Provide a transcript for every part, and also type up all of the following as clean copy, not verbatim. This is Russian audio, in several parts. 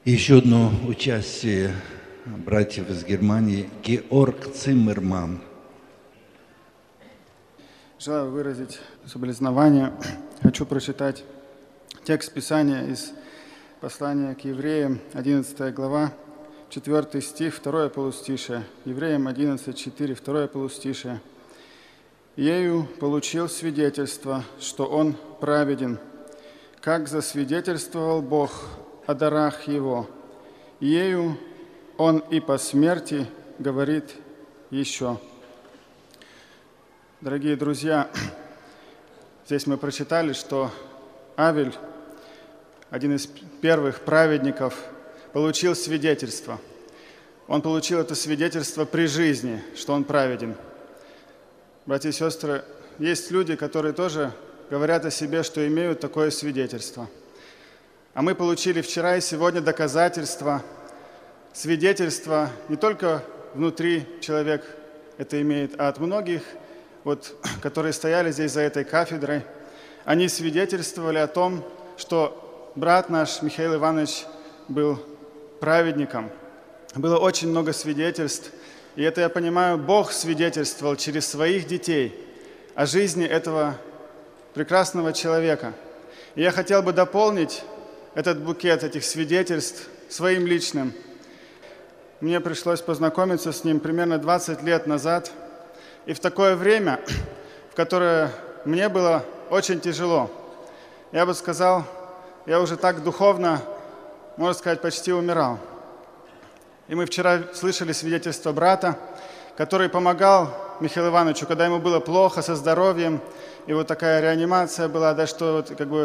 Еще одно участие братьев из Германии. Георг Циммерман. Желаю выразить соболезнования. Хочу прочитать текст Писания из послания к евреям, 11 глава, 4 стих, 2 полустишие. Евреям 11:4, 2 полустишие. «Ею получил свидетельство, что он праведен, как засвидетельствовал Бог о дарах его. Ею он и по смерти говорит еще». Дорогие друзья, здесь мы прочитали, что Авель, один из первых праведников, получил свидетельство. Он получил это свидетельство при жизни, что он праведен. Братья и сестры, есть люди, которые тоже говорят о себе, что имеют такое свидетельство. А мы получили вчера и сегодня доказательства, свидетельства не только внутри человек это имеет, а от многих, которые стояли здесь за этой кафедрой. Они свидетельствовали о том, что брат наш Михаил Иванович был праведником. Было очень много свидетельств, и это, я понимаю, Бог свидетельствовал через своих детей о жизни этого прекрасного человека. И я хотел бы дополнить этот букет этих свидетельств своим личным. Мне пришлось познакомиться с ним примерно 20 лет назад, и в такое время, в которое мне было очень тяжело. Я бы сказал, я уже так духовно, можно сказать, почти умирал. И мы вчера слышали свидетельство брата, который помогал Михаилу Ивановичу, когда ему было плохо со здоровьем, и вот такая реанимация была, да, что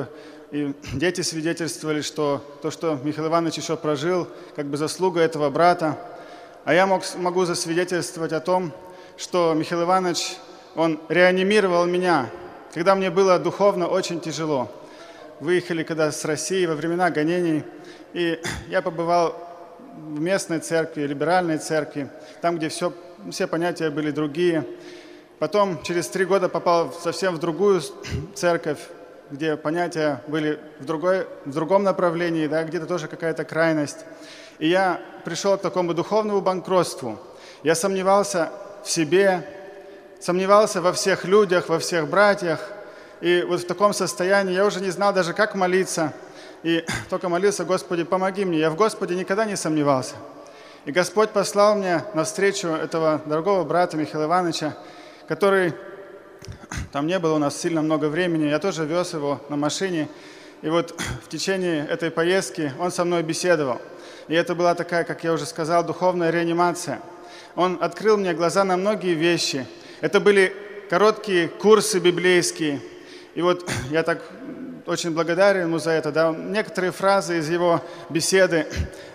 и дети свидетельствовали, что то, что Михаил Иванович еще прожил, заслуга этого брата. А я могу засвидетельствовать о том, что Михаил Иванович, он реанимировал меня, когда мне было духовно очень тяжело. Выехали когда с России во времена гонений, и я побывал в местной церкви, либеральной церкви, там, где все понятия были другие. Потом через 3 года попал совсем в другую церковь, где понятия были в другом направлении, да, где-то тоже какая-то крайность. И я пришел к такому духовному банкротству. Я сомневался в себе, сомневался во всех людях, во всех братьях. И вот в таком состоянии я уже не знал даже, как молиться. И только молился: Господи, помоги мне. Я в Господе никогда не сомневался. И Господь послал мне навстречу этого дорогого брата Михаила Ивановича, который... Там не было у нас сильно много времени, я тоже вез его на машине. И вот в течение этой поездки он со мной беседовал. И это была такая, как я уже сказал, духовная реанимация. Он открыл мне глаза на многие вещи. Это были короткие курсы библейские. И вот я так очень благодарен ему за это. Да. Некоторые фразы из его беседы,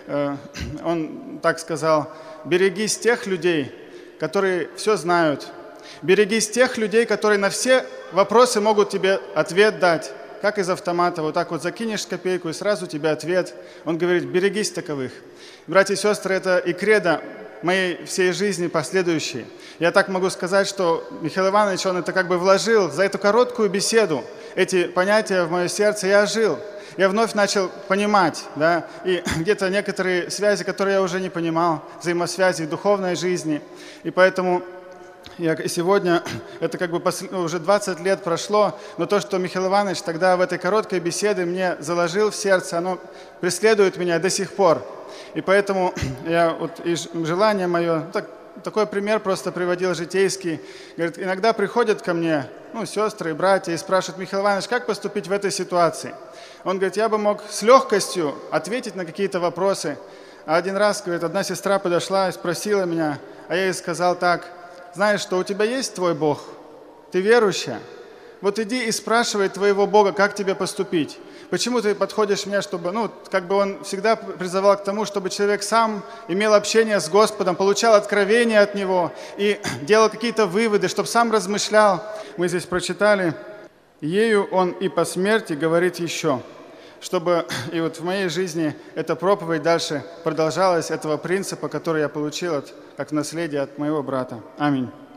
он так сказал: «Берегись тех людей, которые все знают. Берегись тех людей, которые на все вопросы могут тебе ответ дать, как из автомата. Вот так вот закинешь копейку, и сразу тебе ответ». Он говорит: берегись таковых. Братья и сестры, это и кредо моей всей жизни последующей. Я так могу сказать, что Михаил Иванович, он это вложил за эту короткую беседу. Эти понятия в мое сердце я жил. Я вновь начал понимать, да, и где-то некоторые связи, которые я уже не понимал, взаимосвязи в духовной жизни. И поэтому... И сегодня, это уже 20 лет прошло, но то, что Михаил Иванович тогда в этой короткой беседе мне заложил в сердце, оно преследует меня до сих пор. И поэтому и желание мое, такой пример просто приводил житейский. Говорит, иногда приходят ко мне сестры и братья и спрашивают: Михаил Иванович, как поступить в этой ситуации? Он говорит: я бы мог с легкостью ответить на какие-то вопросы. А один раз, говорит, одна сестра подошла и спросила меня, а я ей сказал так: знаешь, что у тебя есть твой Бог? Ты верующая? Вот иди и спрашивай твоего Бога, как тебе поступить. Почему ты подходишь мне, чтобы... он всегда призывал к тому, чтобы человек сам имел общение с Господом, получал откровение от Него и делал какие-то выводы, чтобы сам размышлял. Мы здесь прочитали: «Ею он и по смерти говорит еще». Чтобы и в моей жизни эта проповедь дальше продолжалась, этого принципа, который я получил как наследие от моего брата. Аминь.